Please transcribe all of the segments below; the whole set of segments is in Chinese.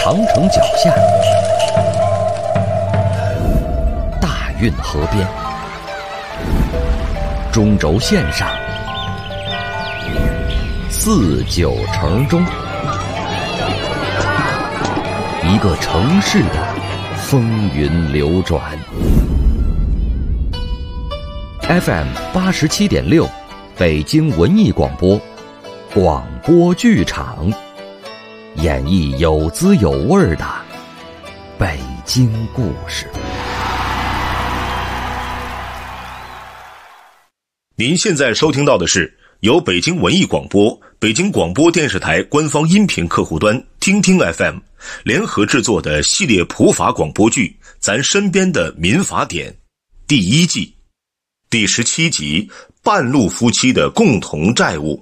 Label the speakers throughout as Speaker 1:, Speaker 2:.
Speaker 1: 长城脚下，大运河边，中轴线上，四九城中，一个城市的风云流转。FM 87.6，北京文艺广播，广播剧场，演绎有滋有味的北京故事。
Speaker 2: 您现在收听到的是由北京文艺广播、北京广播电视台官方音频客户端听听 FM 联合制作的系列普法广播剧《咱身边的民法典》第1季第17集《半路夫妻的共同债务》。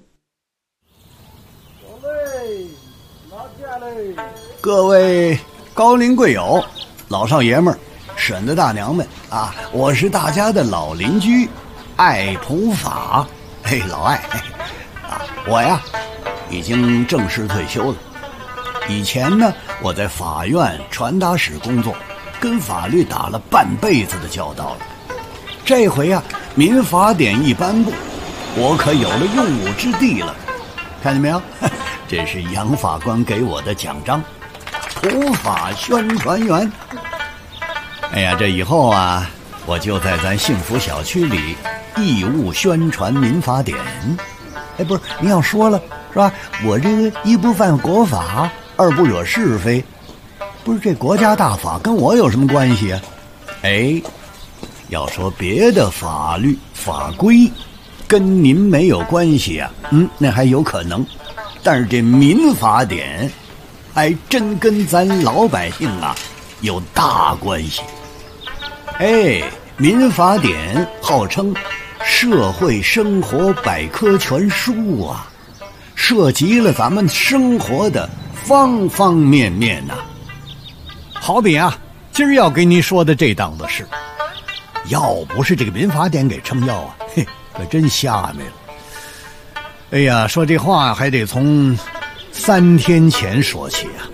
Speaker 3: 各位高龄贵友、老少爷们儿、婶子大娘们啊，我是大家的老邻居爱普法。嘿，老爱我呀已经正式退休了。以前呢，我在法院传达室工作，跟法律打了半辈子的交道了。这回啊，民法典一颁布，我可有了用武之地了。看见没有？这是杨法官给我的奖章，普法宣传员。哎呀，这以后啊，我就在咱幸福小区里义务宣传民法典。哎，不是，您要说了是吧？我这个一不犯国法，二不惹是非，不是这国家大法跟我有什么关系啊？哎，要说别的法律法规跟您没有关系啊，那还有可能，但是这民法典还真跟咱老百姓啊有大关系。哎，民法典号称社会生活百科全书啊，涉及了咱们生活的方方面面呐。好比啊，今儿要给您说的这档子事，要不是这个民法典给撑腰啊，嘿，可真瞎没了。哎呀，说这话还得从3天前说起啊。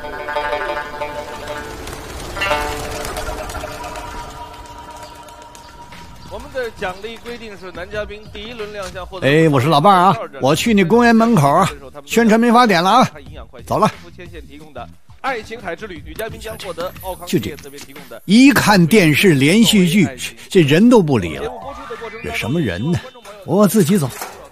Speaker 4: 我们的奖励规定是男嘉宾第一轮亮相获得。
Speaker 3: 哎，我是老伴儿啊，我去那公园门口啊，宣传民法典了啊，走了。
Speaker 4: 牵线提供的爱琴海之旅，女嘉宾将获得奥康
Speaker 3: 就这
Speaker 4: 这边提供的。
Speaker 3: 一看电视连续剧，这人都不理了。这什么人呢？我自己走。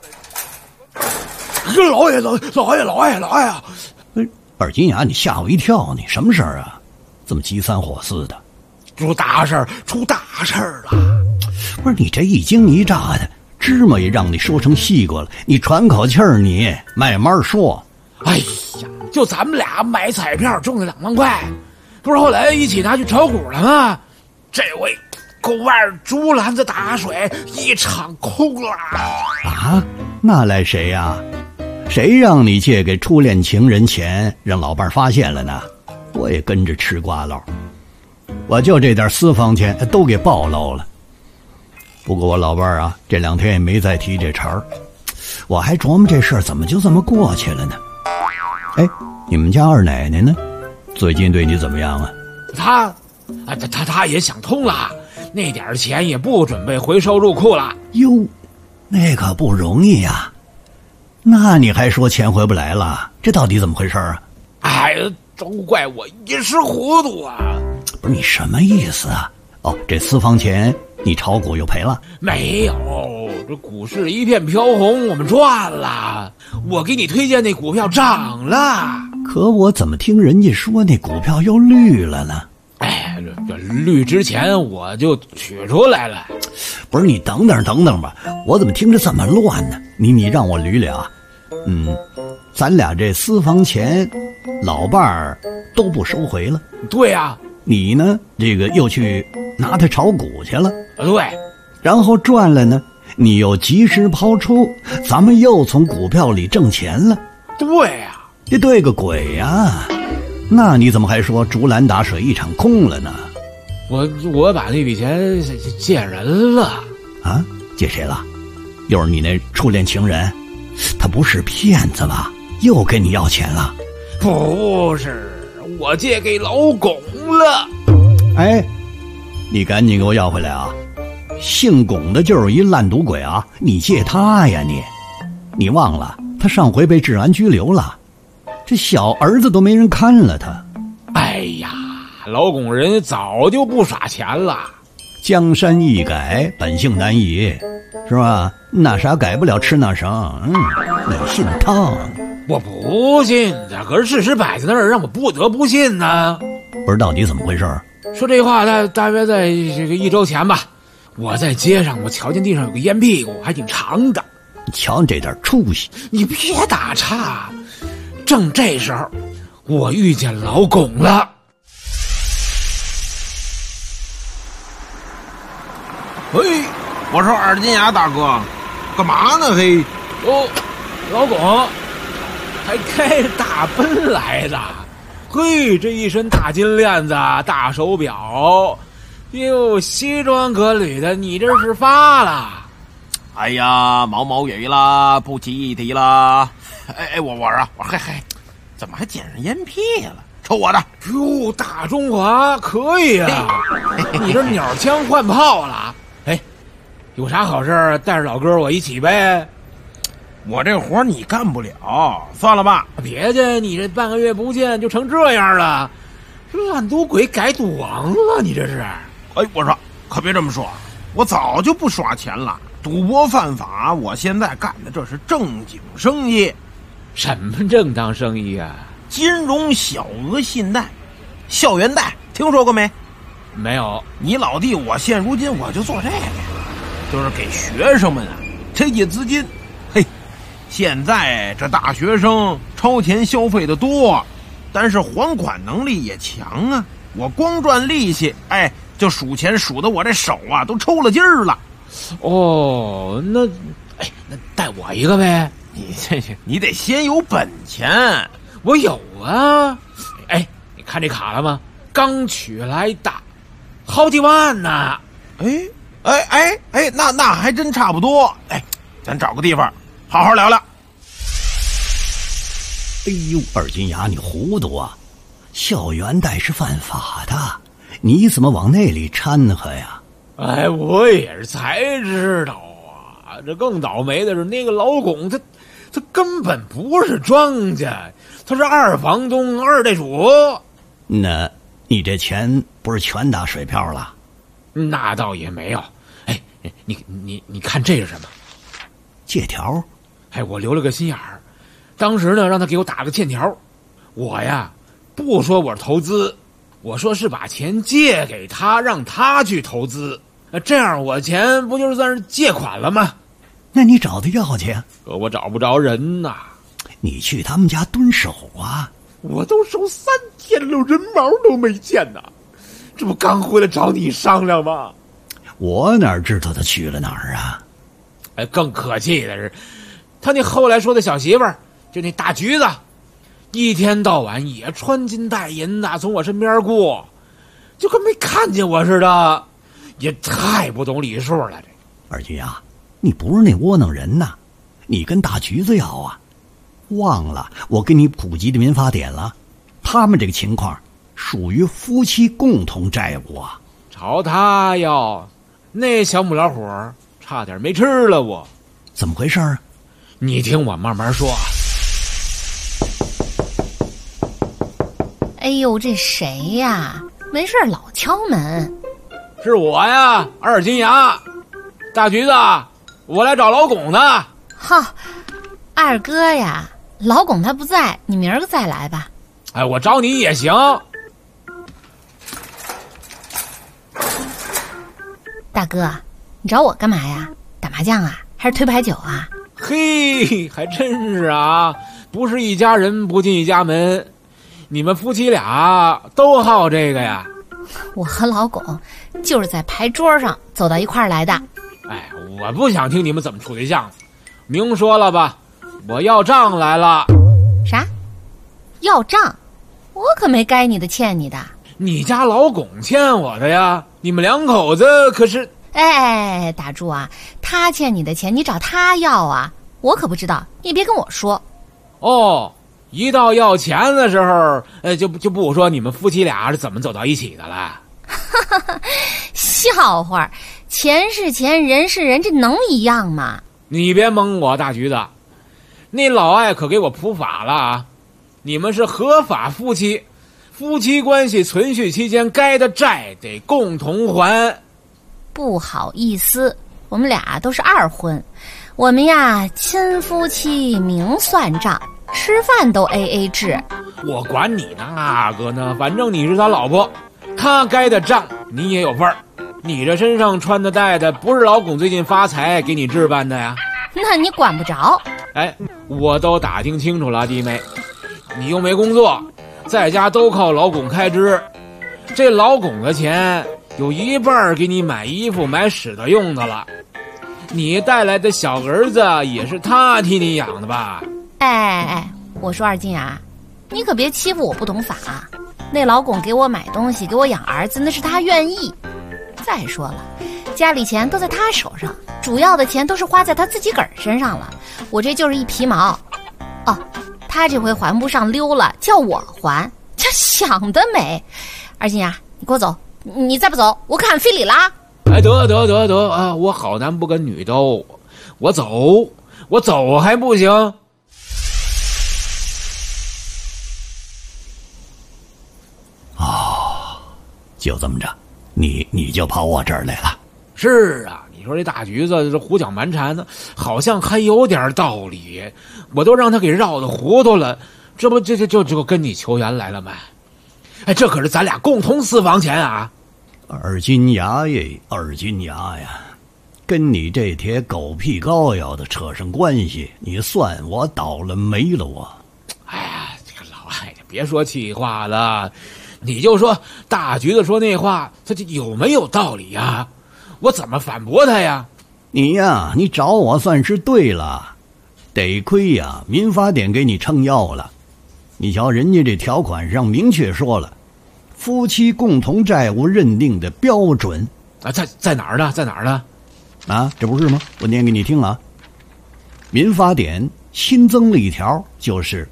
Speaker 3: 老爷啊！二金牙，你吓我一跳，你什么事儿啊？这么急三火四的。出大事了！不是你这一惊一乍的，芝麻也让你说成西瓜了，你喘口气儿，你慢慢说。
Speaker 5: 哎呀，就咱们俩买彩票中了2万块，不是后来一起拿去炒股了吗？这回沟外竹篮子打水一场空了
Speaker 3: 啊！那赖谁呀？谁让你借给初恋情人钱，让老伴发现了呢？我也跟着吃瓜捞，我就这点私房钱都给暴露了。不过我老伴啊，这2天也没再提这茬儿，我还琢磨这事儿怎么就这么过去了呢？哎，你们家二奶奶呢？最近对你怎么样啊？
Speaker 5: 他也想通了，那点钱也不准备回收入库了。
Speaker 3: 哟，那可不容易呀。那你还说钱回不来了？这到底怎么回事啊？
Speaker 5: 哎，都怪我一时糊涂啊！
Speaker 3: 不是你什么意思啊？哦，这私房钱你炒股又赔了？
Speaker 5: 没有，这股市一片飘红，我们赚了。我给你推荐那股票涨了。
Speaker 3: 可我怎么听人家说那股票又绿了呢？
Speaker 5: 哎，这绿之前我就取出来了。
Speaker 3: 不是你等等吧，我怎么听着这么乱呢？你让我捋捋啊。咱俩这私房钱，老伴儿都不收回了。
Speaker 5: 对啊，
Speaker 3: 你呢，这个又去拿它炒股去了。
Speaker 5: 对，
Speaker 3: 然后赚了呢，你又及时抛出，咱们又从股票里挣钱了。
Speaker 5: 对啊，
Speaker 3: 这对个鬼啊！那你怎么还说竹篮打水一场空了呢？
Speaker 5: 我把那笔钱借人了。
Speaker 3: 啊？借谁了？又是你那初恋情人？他不是骗子吧？又跟你要钱了？
Speaker 5: 不是， 我借给老巩了。
Speaker 3: 哎，你赶紧给我要回来啊！姓巩的就是一烂赌鬼啊！你借他呀你忘了他上回被治安拘留了，这小儿子都没人看了他。
Speaker 5: 哎呀，老巩人早就不耍钱了。
Speaker 3: 江山易改，本性难移，是吧？那啥改不了吃那啥，你信他？
Speaker 5: 我不信的，可是事实摆在那儿，让我不得不信呢。
Speaker 3: 不是到底怎么回事？
Speaker 5: 说这话大约在这个1周前吧，我在街上，我瞧见地上有个烟屁股，还挺长的。
Speaker 3: 你瞧你这点出息！
Speaker 5: 你别打岔，正这时候，我遇见老巩了。
Speaker 6: 嘿，我说二金牙大哥，干嘛呢？嘿，
Speaker 5: 哦，老巩还开着大奔来的。嘿，这一身大金链子，大手表，哟，西装革履的，你这是发了？
Speaker 6: 哎呀，毛雨啦，不值一提啦。哎，我说，嘿，怎么还捡上烟屁了？抽我的！
Speaker 5: 哟，大中华可以啊！你这鸟枪换炮了？哎，有啥好事带着老哥我一起呗？
Speaker 6: 我这活你干不了，算了吧。
Speaker 5: 别介，你这半个月不见就成这样了，烂赌鬼改赌王了，你这是？
Speaker 6: 哎，我说可别这么说，我早就不耍钱了，赌博犯法，我现在干的这是正经生意。
Speaker 5: 什么正当生意啊？
Speaker 6: 金融小额信贷、校园贷，听说过没？
Speaker 5: 没有。
Speaker 6: 你老弟，我现如今我就做这个，就是给学生们啊这些资金。嘿，现在这大学生超前消费的多，但是还款能力也强啊。我光赚利息，哎，就数钱数的我这手啊都抽了筋儿了。
Speaker 5: 哦，那带我一个呗。
Speaker 6: 你得先有本钱。
Speaker 5: 我有啊。哎，你看这卡了吗？刚取来的，好几万呢。
Speaker 6: 哎，那还真差不多。哎，咱找个地方好好聊聊。
Speaker 3: 哎呦，二金牙，你糊涂啊！校园贷是犯法的，你怎么往那里掺和呀？
Speaker 5: 哎，我也是才知道啊。这更倒霉的是，那个老巩他根本不是庄家，他是二房东、二代主。
Speaker 3: 那你这钱不是全打水漂了？
Speaker 5: 那倒也没有。哎，你看这是什么？
Speaker 3: 借条。
Speaker 5: 哎，我留了个心眼儿，当时呢让他给我打个欠条。我呀不说我是投资，我说是把钱借给他，让他去投资。这样我钱不就是算是借款了吗？
Speaker 3: 那你找他要去？
Speaker 5: 可我找不着人呐。
Speaker 3: 你去他们家蹲守啊！
Speaker 5: 我都守3天了，人毛都没见呢。这不刚回来找你商量吗？
Speaker 3: 我哪知道他去了哪儿啊？
Speaker 5: 哎，更可气的是，他那后来说的小媳妇儿，就那大橘子，一天到晚也穿金戴银的从我身边过，就跟没看见我似的，也太不懂礼数了。这
Speaker 3: 二金牙，你不是那窝囊人呐，你跟大橘子要啊？忘了我给你普及的民法典了，他们这个情况属于夫妻共同债务啊。
Speaker 5: 朝他要，那小母老虎差点没吃了我。
Speaker 3: 怎么回事啊？
Speaker 5: 你听我慢慢说。
Speaker 7: 哎呦，这谁呀？没事老敲门。
Speaker 5: 是我呀，二金牙。大橘子，我来找老巩的。
Speaker 7: 哈，二哥呀，老巩他不在，你明儿个再来吧。
Speaker 5: 哎，我找你也行。
Speaker 7: 大哥，你找我干嘛呀？打麻将啊，还是推牌九啊？
Speaker 5: 嘿，还真是啊，不是一家人不进一家门。你们夫妻俩都好这个呀？
Speaker 7: 我和老巩就是在牌桌上走到一块儿来的。
Speaker 5: 哎，我不想听你们怎么处对象，明说了吧，我要账来了。
Speaker 7: 啥？要账？我可没该你的欠你的。
Speaker 5: 你家老巩欠我的呀，你们两口子可是……
Speaker 7: 哎，打住啊！他欠你的钱，你找他要啊！我可不知道，你别跟我说。
Speaker 5: 哦， 一到要钱的时候，就不说你们夫妻俩是怎么走到一起的了。
Speaker 7: 笑话，钱是钱，人是人，这能一样吗？
Speaker 5: 你别蒙我，大橘子，那老艾可给我普法了啊！你们是合法夫妻，夫妻关系存续期间该的债得共同还。
Speaker 7: 不好意思，我们俩都是二婚，我们呀亲夫妻明算账，吃饭都 AA 制。
Speaker 5: 我管你那个呢，反正你是他老婆，他该的账你也有份儿。你这身上穿的戴的不是老巩最近发财给你置办的呀？
Speaker 7: 那你管不着。
Speaker 5: 哎，我都打听清楚了，弟妹，你又没工作，在家都靠老巩开支，这老巩的钱有一半给你买衣服买使的用的了，你带来的小儿子也是他替你养的吧？
Speaker 7: 哎，我说二金啊，你可别欺负我不懂法。那老巩给我买东西给我养儿子，那是他愿意。再说了，家里钱都在他手上，主要的钱都是花在他自己个儿身上了，我这就是一皮毛。哦，他这回还不上溜了，叫我还，这想得美。二金啊，你给我走，你再不走我可喊非礼啦。
Speaker 5: 哎，得啊，我好男不跟女斗，我走还不行？
Speaker 3: 哦，就这么着，你就跑我这儿来了。
Speaker 5: 是啊，你说这大橘子这胡搅蛮缠的，好像还有点道理，我都让他给绕得糊涂了，这不就跟你求援来了吗？哎，这可是咱俩共同私房钱啊！
Speaker 3: 二金牙呀，跟你这铁狗屁膏药的扯上关系，你算我倒了霉了我。
Speaker 5: 哎呀，这个老艾别说气话了，你就说大橘子说那话，他这有没有道理呀？我怎么反驳他呀？
Speaker 3: 你找我算是对了，得亏呀，民法典给你撑腰了。你瞧，人家这条款上明确说了，夫妻共同债务认定的标准
Speaker 5: 啊，在哪儿呢？在哪儿呢？
Speaker 3: 啊，这不是吗？我念给你听啊。民法典新增了一条，就是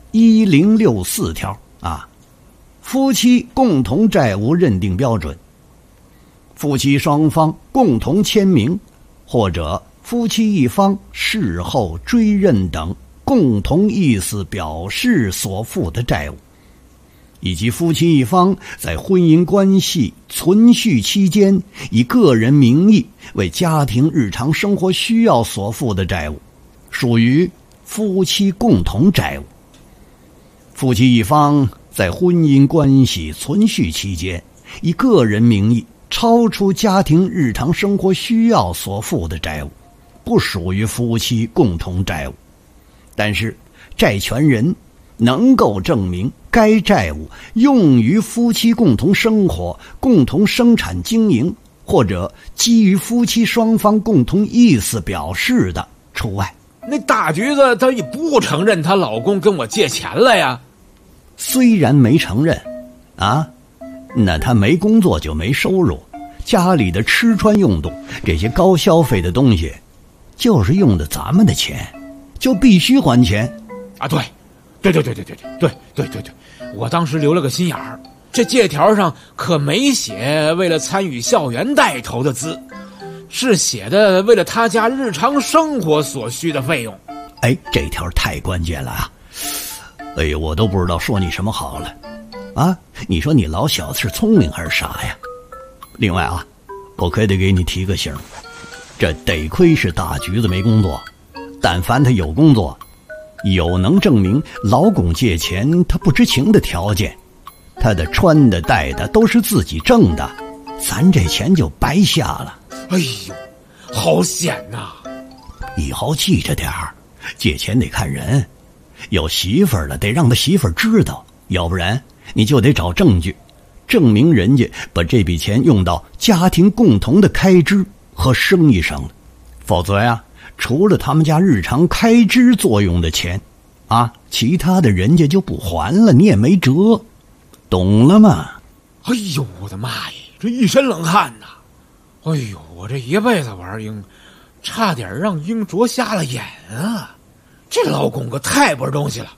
Speaker 3: 1064条啊，夫妻共同债务认定标准。夫妻双方共同签名，或者夫妻一方事后追认等共同意思表示所负的债务，以及夫妻一方在婚姻关系存续期间以个人名义为家庭日常生活需要所负的债务，属于夫妻共同债务。夫妻一方在婚姻关系存续期间以个人名义超出家庭日常生活需要所负的债务，不属于夫妻共同债务。但是债权人能够证明该债务用于夫妻共同生活、共同生产经营，或者基于夫妻双方共同意思表示的除外。
Speaker 5: 那大橘子她也不承认她老公跟我借钱了呀。
Speaker 3: 虽然没承认啊，那他没工作就没收入，家里的吃穿用度这些高消费的东西就是用的咱们的钱，就必须还钱
Speaker 5: 啊。对，我当时留了个心眼儿，这借条上可没写为了参与校园带头的字，是写的为了他家日常生活所需的费用。
Speaker 3: 哎，这条太关键了啊！哎呦，我都不知道说你什么好了啊！你说你老小子是聪明还是傻呀？另外啊，我可得给你提个醒，这得亏是大橘子没工作，但凡他有工作，有能证明老巩借钱他不知情的条件，他的穿的戴的都是自己挣的，咱这钱就白瞎了。
Speaker 5: 哎呦，好险呐！
Speaker 3: 以后记着点儿，借钱得看人，有媳妇儿了得让他媳妇儿知道，要不然你就得找证据证明人家把这笔钱用到家庭共同的开支和生意上了，否则呀，除了他们家日常开支作用的钱啊，其他的人家就不还了，你也没辙，懂了吗？
Speaker 5: 哎呦，我的妈呀，这一身冷汗呐！哎呦，我这一辈子玩鹰，差点让鹰啄瞎了眼啊！这老巩可太不是东西了。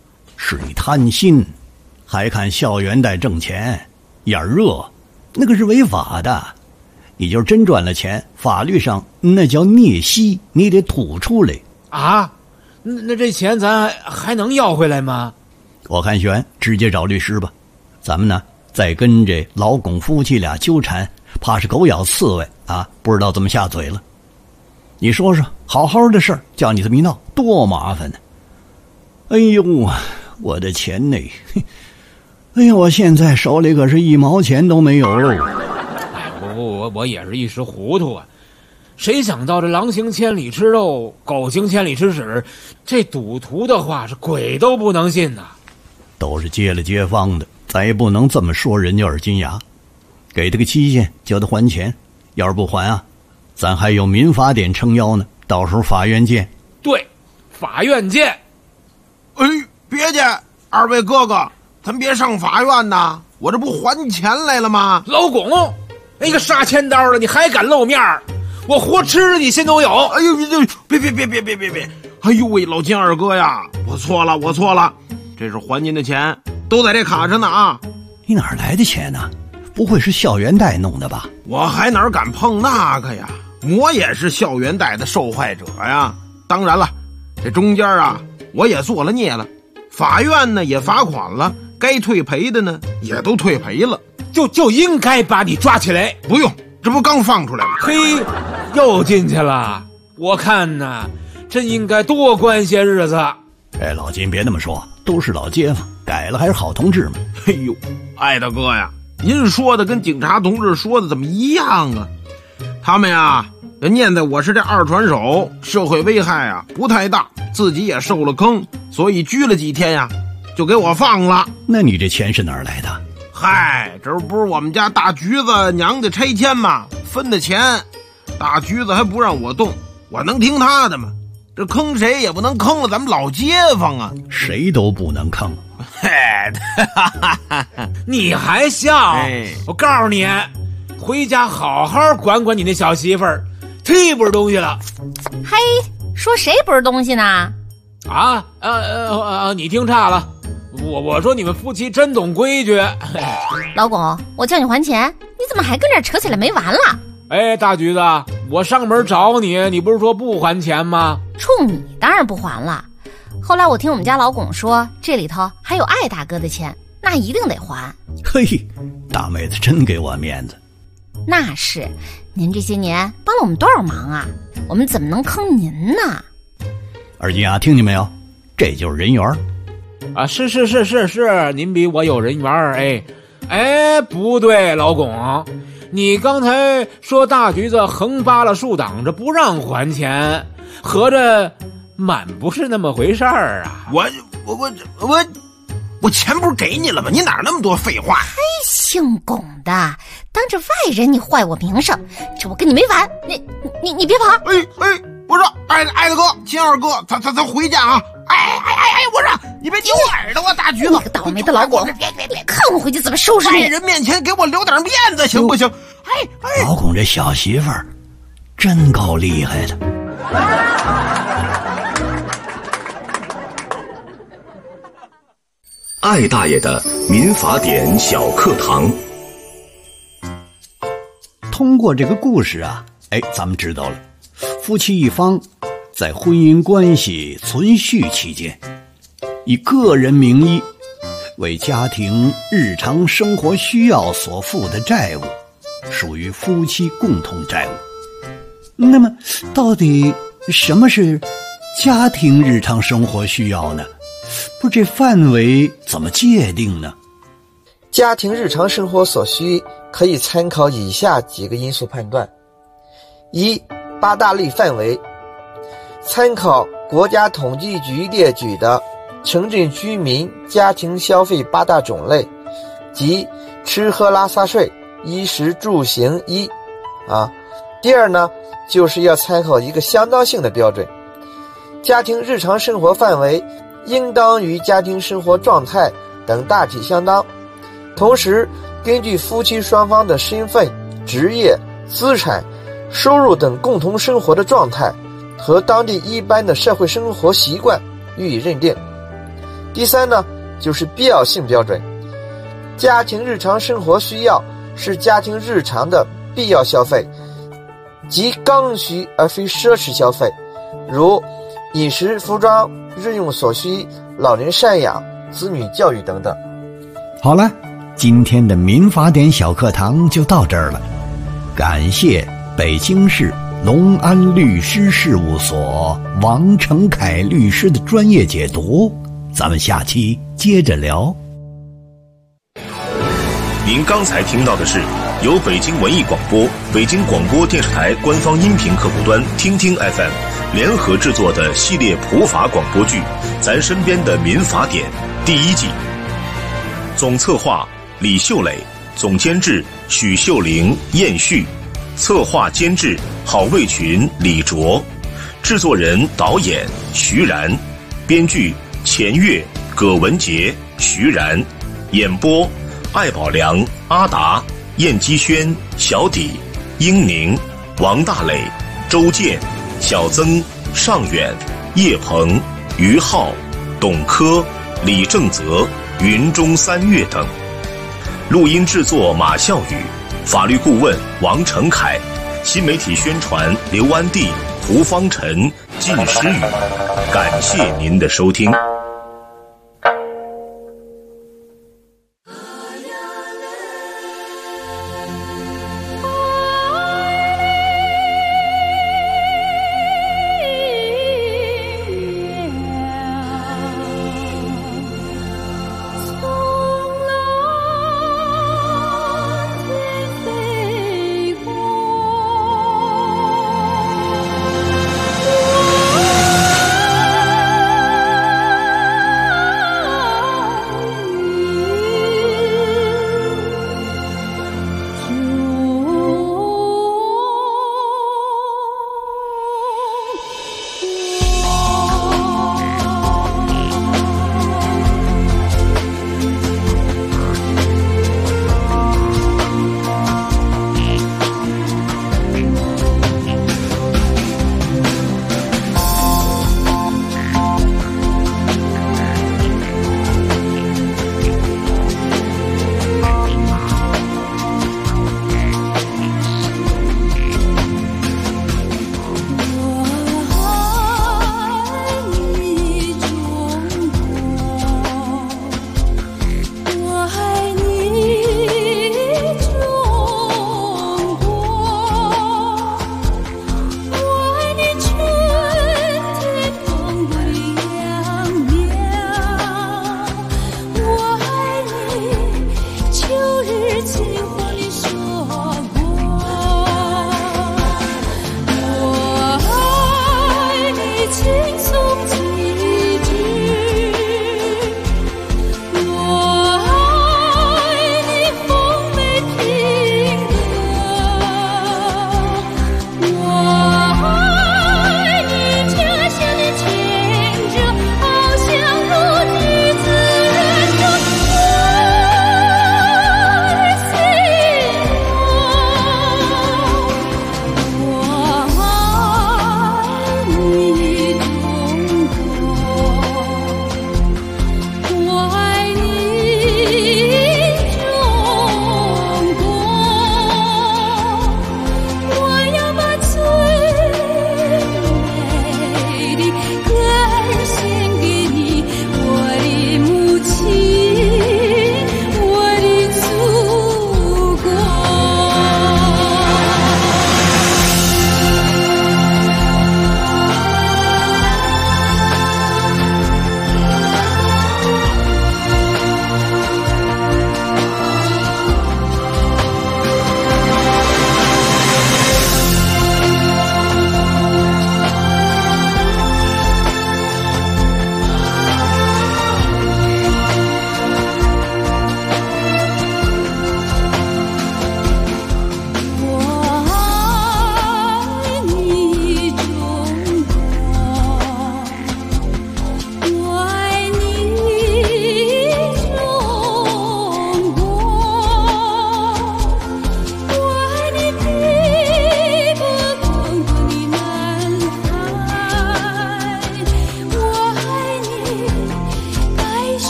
Speaker 3: 是你贪心，还看校园贷挣钱，眼热，那个是违法的。你就是真赚了钱，法律上那叫孽息，你得吐出来
Speaker 5: 啊。那这钱咱还能要回来吗？
Speaker 3: 我看悬，直接找律师吧。咱们呢再跟这老龚夫妻俩纠缠，怕是狗咬刺猬啊，不知道怎么下嘴了。你说说，好好的事儿叫你这么一闹，多麻烦呢。哎呦，我的钱呢？哎呀，我现在手里可是1毛钱都没有喽。
Speaker 5: 我也是一时糊涂啊，谁想到这狼行千里吃肉，狗行千里吃屎，这赌徒的话是鬼都不能信呐。
Speaker 3: 都是接了街坊的，咱也不能这么说人家耳金牙。给他个期限，叫他还钱，要是不还啊，咱还有民法典撑腰呢，到时候法院见。
Speaker 5: 对，法院见。
Speaker 6: 哎，别介，二位哥哥，咱别上法院呐，我这不还钱来了吗？
Speaker 5: 老龚，那个杀千刀了，你还敢露面？我活吃你心都有。
Speaker 6: 哎呦，别！哎呦喂，老金二哥呀，我错了，这是还您的钱，都在这卡上呢啊！
Speaker 3: 你哪儿来的钱呢？不会是校园贷弄的吧？
Speaker 6: 我还哪敢碰那个呀？我也是校园贷的受害者呀。当然了，这中间啊，我也做了孽了，法院呢也罚款了，该退赔的呢也都退赔了。
Speaker 5: 就应该把你抓起来。
Speaker 6: 不用，这不刚放出来吗？
Speaker 5: 嘿，又进去了。我看呐，真应该多关些日子。
Speaker 3: 哎，老金别那么说，都是老街坊，改了还是好同志嘛。
Speaker 6: 哎呦，艾大哥呀，您说的跟警察同志说的怎么一样啊？他们呀念在我是这二传手，社会危害啊不太大，自己也受了坑，所以拘了几天呀，就给我放了。
Speaker 3: 那你这钱是哪儿来的？
Speaker 6: 嗨，这不是我们家大橘子娘家拆迁吗？分的钱，大橘子还不让我动，我能听他的吗？这坑谁也不能坑了咱们老街坊啊！
Speaker 3: 谁都不能坑。
Speaker 6: 嘿，
Speaker 5: 你还笑？我告诉你，回家好好管管你那小媳妇儿，忒不是东西了。
Speaker 7: 嘿，说谁不是东西呢？
Speaker 5: 你听差了。我说你们夫妻真懂规矩。
Speaker 7: 老龚，我叫你还钱，你怎么还跟这儿扯起来没完了？
Speaker 5: 哎，大橘子，我上门找你，你不是说不还钱吗？
Speaker 7: 冲你当然不还了。后来我听我们家老龚说，这里头还有艾大哥的钱，那一定得还。
Speaker 3: 嘿，大妹子真给我面子。
Speaker 7: 那是，您这些年帮了我们多少忙啊，我们怎么能坑您呢？
Speaker 3: 二金啊，听见没有？这就是人缘
Speaker 5: 啊！是，您比我有人缘。哎，不对，老龚，你刚才说大橘子横扒了竖挡着不让还钱，合着满不是那么回事儿啊！
Speaker 6: 我钱不是给你了吗？你哪那么多废话？
Speaker 7: 嘿，姓龚的，当着外人你坏我名声，这我跟你没完！你别跑！
Speaker 6: 哎，我说艾大哥、金二哥，咱回家啊！哎，我说你别丢耳朵啊，大橘子！
Speaker 7: 你个倒霉的老龚，别看我回去怎么收拾你！
Speaker 6: 外人面前给我留点面子，行不行？哎，
Speaker 3: 老龚这小媳妇儿真够厉害的。
Speaker 2: 艾大爷的民法典小课堂。
Speaker 3: 通过这个故事啊，咱们知道了，夫妻一方在婚姻关系存续期间，以个人名义为家庭日常生活需要所负的债务，属于夫妻共同债务。那么，到底什么是家庭日常生活需要呢？不，这范围怎么界定呢？
Speaker 8: 家庭日常生活所需可以参考以下几个因素判断：一、八大类范围，参考国家统计局列举的城镇居民家庭消费八大种类，即吃喝拉撒睡、衣食住行一第二呢，就是要参考一个相当性的标准，家庭日常生活范围应当与家庭生活状态等大体相当，同时根据夫妻双方的身份、职业、资产、收入等共同生活的状态和当地一般的社会生活习惯予以认定。 第三呢，就是必要性标准。家庭日常生活需要是家庭日常的必要消费，即刚需而非奢侈消费，如饮食、服装、日用所需、老人赡养、子女教育等等。
Speaker 3: 好了，今天的民法典小课堂就到这儿了，感谢北京市隆安律师事务所王成凯律师的专业解读，咱们下期接着聊。
Speaker 2: 您刚才听到的是由北京文艺广播、北京广播电视台官方音频客户端听听 FM 联合制作的系列普法广播剧《咱身边的民法典》第1季。总策划李秀磊，总监制许秀玲、燕旭，策划监制郝卫群、李卓，制作人导演徐然，编剧钱月、葛文杰、徐然，演播艾宝良、阿达、燕基轩、小底、英宁、王大磊、周健、小曾、尚远、叶鹏、于浩、董科、李正泽、云中三月等。录音制作马孝宇，法律顾问王成凯，新媒体宣传刘安娣、胡方晨、靳诗雨。感谢您的收听。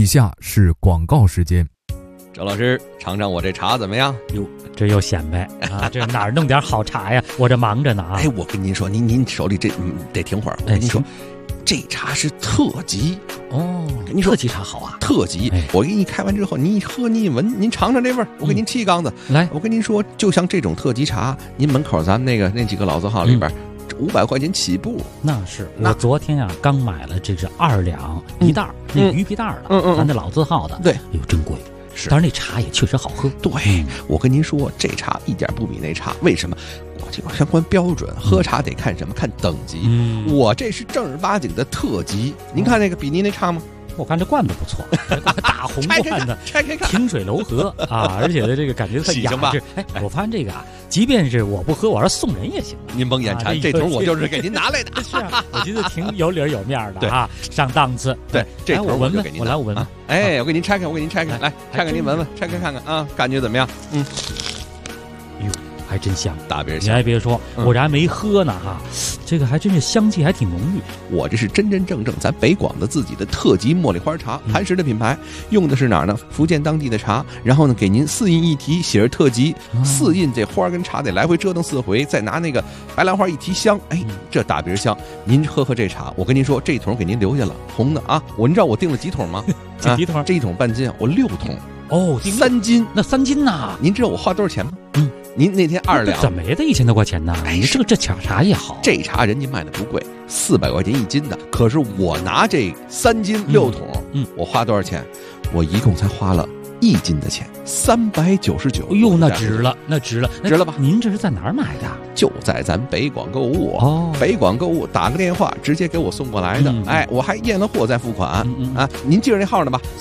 Speaker 9: 下是广告时间。
Speaker 10: 周老师，尝尝我这茶怎么样？
Speaker 11: 哟，这又显摆啊！这哪儿弄点好茶呀？我这忙着呢啊！
Speaker 10: 哎，我跟您说，您手里这得停会儿。我跟您说，这茶是特级
Speaker 11: 哦。
Speaker 10: 您说
Speaker 11: 特级茶好啊，
Speaker 10: 特级。我给你开完之后，您一喝，您一闻，您尝尝这味儿。我给您沏一缸子
Speaker 11: 来。
Speaker 10: 我跟您说，就像这种特级茶，您门口咱们那几个老字号里边。500块钱起步，
Speaker 11: 那是我昨天啊刚买了，这是2两一袋，那鱼皮袋的，咱那老字号的，
Speaker 10: 对，
Speaker 11: 哟真贵，
Speaker 10: 是，
Speaker 11: 但是那茶也确实好喝。
Speaker 10: 对，我跟您说，这茶一点不比那茶，为什么？我这个相关标准，喝茶得看什么？看等级。我这是正儿八经的特级，您看那个比您那差吗？
Speaker 11: 我看这罐子不错，大红罐子，
Speaker 10: 拆开看，
Speaker 11: 清水楼河啊，而且的这个感觉很雅致。哎，我发现这个啊，即便是我不喝，我要是送人也行。
Speaker 10: 您甭眼馋，这桶我就是给您拿来的。
Speaker 11: 是啊，我觉得挺有理有面的啊，上档次。
Speaker 10: 对，这桶
Speaker 11: 我闻闻，
Speaker 10: 给您
Speaker 11: 我来我闻闻。
Speaker 10: 哎，我给您拆开，来拆开您闻闻，拆开看看啊，感觉怎么样？
Speaker 11: 哟。还真香，
Speaker 10: 大别香！
Speaker 11: 你还别说，我这还没喝呢哈，这个还真是香气还挺浓郁。
Speaker 10: 我这是真正咱北广的自己的特级茉莉花茶，磐石的品牌，用的是哪儿呢？福建当地的茶，然后呢给您4印一提，写着特级，4印这花跟茶得来回折腾4回，再拿那个白兰花一提香，哎，这大别香！您喝这茶，我跟您说，这桶给您留下了，红的啊！您知道我订了几桶吗？
Speaker 11: 几桶？
Speaker 10: 这一桶半斤，我6桶。
Speaker 11: 哦
Speaker 10: ，3斤，
Speaker 11: 那3斤呐？
Speaker 10: 您知道我花多少钱吗？您那天2两，
Speaker 11: 怎么也得1000多块钱呢？
Speaker 10: 哎，
Speaker 11: 这茶也好，
Speaker 10: 这茶人家卖的不贵，400块钱1斤的。可是我拿这3斤6桶，我花多少钱？我一共才花了1斤的钱，399。
Speaker 11: 哎呦，那值了，值了吧？您这是在哪儿买的？
Speaker 10: 就在咱北广购物哦，北广购物打个电话直接给我送过来的。哎，我还验了货再付款啊。您记着那号呢吧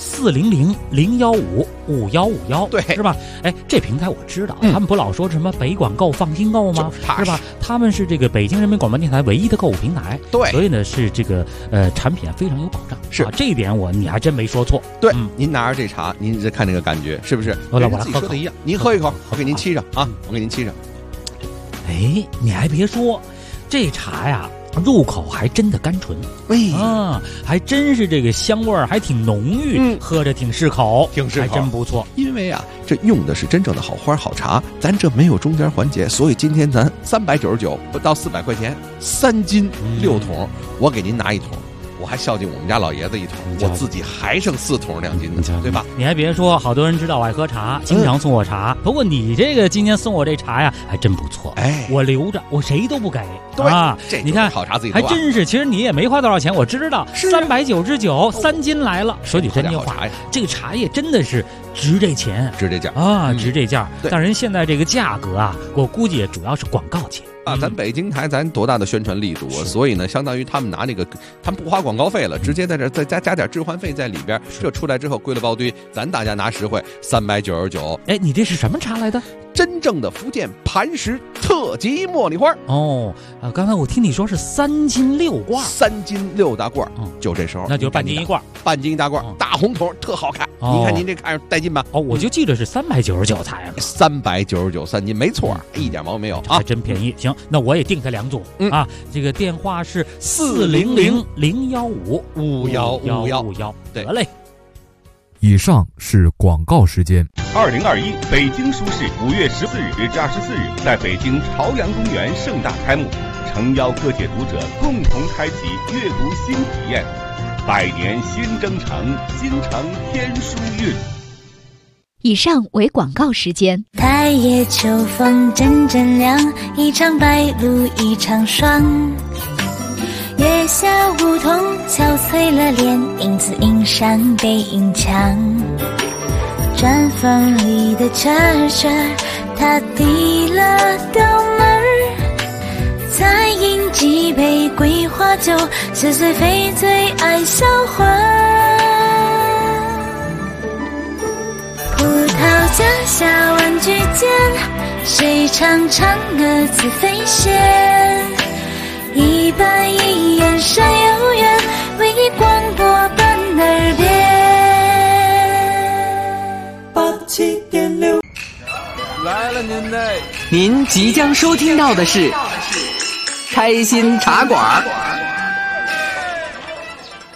Speaker 10: ？400-015-5151， 对，
Speaker 11: 是吧？哎，这平台我知道，他们不老说什么北广购放心购吗？是吧？他们是这个北京人民广播电台唯一的购物平台，
Speaker 10: 对，
Speaker 11: 所以呢是这个产品非常有保障。
Speaker 10: 是
Speaker 11: 这一点你还真没说错。
Speaker 10: 对，您拿着这茶，您再看那个感觉是不是？
Speaker 11: 我
Speaker 10: 自己说的一样，您喝一口，我给您沏上啊，我给您沏上。
Speaker 11: 哎，你还别说，这茶呀，入口还真的甘醇，还真是这个香味儿还挺浓郁，喝着挺适口，还真不错。
Speaker 10: 因为啊，这用的是真正的好花好茶，咱这没有中间环节，所以今天咱399不到400块钱，3斤6桶，我给您拿1桶。我还孝敬我们家老爷子1桶，我自己还剩4桶2斤的，对吧？
Speaker 11: 你还别说，好多人知道我爱喝茶，经常送我茶。不过你这个今天送我这茶呀，还真不错。
Speaker 10: 哎，
Speaker 11: 我留着，我谁都不给。
Speaker 10: 对
Speaker 11: 啊，
Speaker 10: 你看好茶自己喝，
Speaker 11: 还真是。其实你也没花多少钱，我知道，399，3斤来了。说句真话，这个茶叶真的是值这钱，
Speaker 10: 值这价
Speaker 11: 啊，值这价。但人现在这个价格啊，我估计主要是广告钱。
Speaker 10: 咱北京台咱多大的宣传力度啊！所以呢，相当于他们拿那个，他们不花广告费了，直接在这再加点置换费在里边，这出来之后归了包堆，咱大家拿实惠，399。
Speaker 11: 哎，你这是什么茶来的？
Speaker 10: 真正的福建磐石特级茉莉花
Speaker 11: 哦。刚才我听你说是3斤6罐
Speaker 10: ，3斤6大罐，就这时候，
Speaker 11: 那就是半斤1罐，
Speaker 10: 半斤1大罐，大红桶，特好看。您看您这看着带劲吧？
Speaker 11: 哦，我就记得是399才了
Speaker 10: ，399 3斤，没错，一点毛病没有啊，
Speaker 11: 还真便宜。行，那我也订它2组啊。这个电话是400-015-5151，得嘞。
Speaker 9: 以上是广告时间。
Speaker 12: 2021北京书市5月14日至24日在北京朝阳公园盛大开幕，诚邀各界读者共同开启阅读新体验。100年新征程，新承天书韵。
Speaker 13: 以上为广告时间。
Speaker 14: 太夜秋风阵阵凉，一场白露一场霜。月下梧桐憔悴了脸，影子映山背影墙。毡房里的蛐蛐，它递了刀门儿，再饮几杯桂花酒，似水非醉爱销魂。葡萄架下玩具间，谁唱嫦娥自飞仙？一板一眼山有缘，为你广播伴耳边。
Speaker 15: 87.6
Speaker 4: 来了您嘞！
Speaker 16: 您即将收听到的是开心茶馆。